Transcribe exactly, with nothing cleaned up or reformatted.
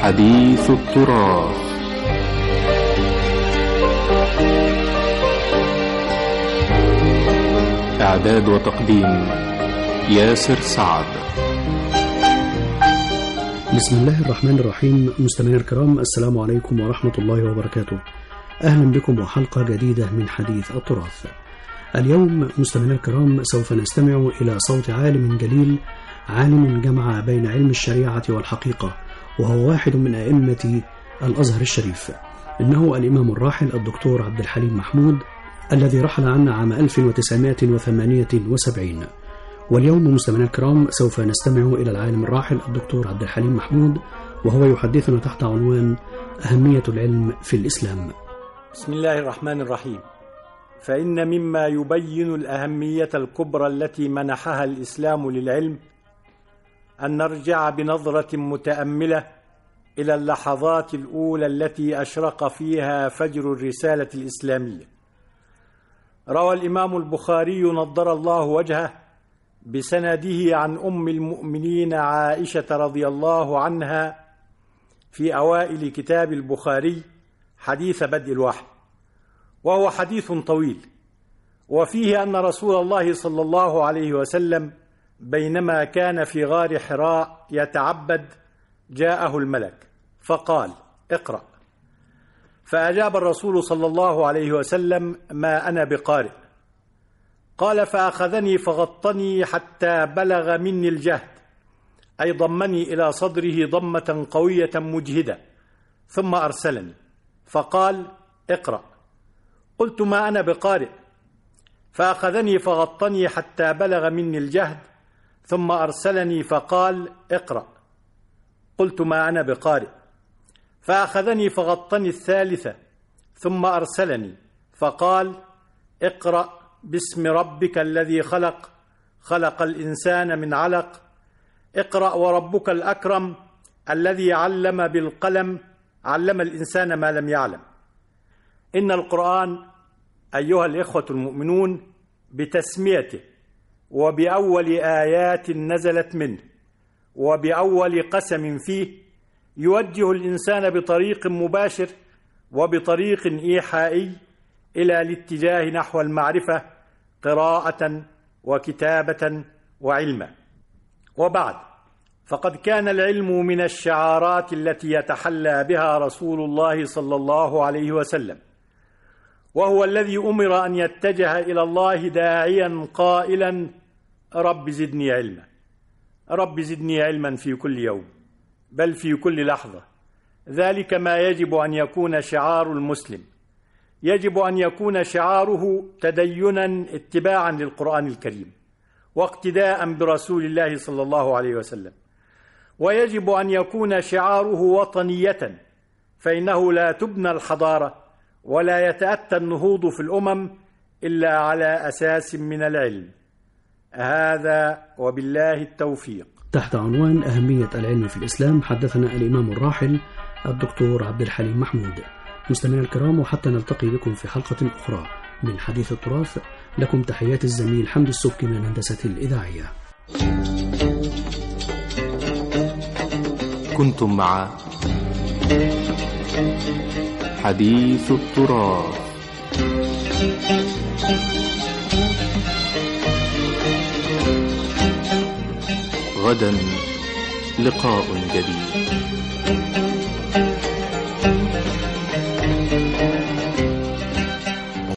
حديث التراث. إعداد وتقديم ياسر سعد. بسم الله الرحمن الرحيم. مستمعينا الكرام، السلام عليكم ورحمة الله وبركاته. أهلا بكم وحلقة جديدة من حديث التراث. اليوم مستمعينا الكرام سوف نستمع إلى صوت عالم جليل، عالم جمع بين علم الشريعة والحقيقة، وهو واحد من أئمة الأزهر الشريف. إنه الإمام الراحل الدكتور عبد الحليم محمود، الذي رحل عنا عام ألف وتسعمائة وثمانية وسبعين. واليوم مستمعينا الكرام سوف نستمع إلى العالم الراحل الدكتور عبد الحليم محمود، وهو يحدثنا تحت عنوان أهمية العلم في الإسلام. بسم الله الرحمن الرحيم. فإن مما يبين الأهمية الكبرى التي منحها الإسلام للعلم أن نرجع بنظرة متأملة إلى اللحظات الأولى التي أشرق فيها فجر الرسالة الإسلامية. روى الإمام البخاري نضر الله وجهه بسنده عن أم المؤمنين عائشة رضي الله عنها في أوائل كتاب البخاري حديث بدء الوحي، وهو حديث طويل، وفيه أن رسول الله صلى الله عليه وسلم بينما كان في غار حراء يتعبد جاءه الملك فقال: اقرأ. فأجاب الرسول صلى الله عليه وسلم: ما أنا بقارئ. قال: فأخذني فغطني حتى بلغ مني الجهد، أي ضمني إلى صدره ضمة قوية مجهدة، ثم أرسلني فقال: اقرأ. قلت: ما أنا بقارئ. فأخذني فغطني حتى بلغ مني الجهد، ثم أرسلني فقال: اقرأ. قلت: ما أنا بقارئ. فأخذني فغطني الثالثة، ثم أرسلني فقال: اقرأ باسم ربك الذي خلق، خلق الإنسان من علق، اقرأ وربك الأكرم الذي علم بالقلم، علم الإنسان ما لم يعلم. إن القرآن أيها الإخوة المؤمنون بتسميته وبأول آيات نزلت منه وبأول قسم فيه يوجه الإنسان بطريق مباشر وبطريق إيحائي إلى الاتجاه نحو المعرفة قراءة وكتابة وعلما. وبعد، فقد كان العلم من الشعارات التي يتحلى بها رسول الله صلى الله عليه وسلم، وهو الذي أمر أن يتجه إلى الله داعيا قائلا: رب زدني علما، رب زدني علما في كل يوم، بل في كل لحظة. ذلك ما يجب أن يكون شعار المسلم. يجب أن يكون شعاره تدينا اتباعا للقرآن الكريم واقتداء برسول الله صلى الله عليه وسلم، ويجب أن يكون شعاره وطنية، فإنه لا تبنى الحضارة ولا يتأتى النهوض في الأمم إلا على أساس من العلم. هذا وبالله التوفيق. تحت عنوان أهمية العلم في الإسلام حدثنا الإمام الراحل الدكتور عبد الحليم محمود. مستمعينا الكرام، وحتى نلتقي بكم في حلقة أخرى من حديث التراث، لكم تحيات الزميل حمد السبكي من الهندسة الإذاعية. كنتم مع حديث التراث. غدا لقاء جديد.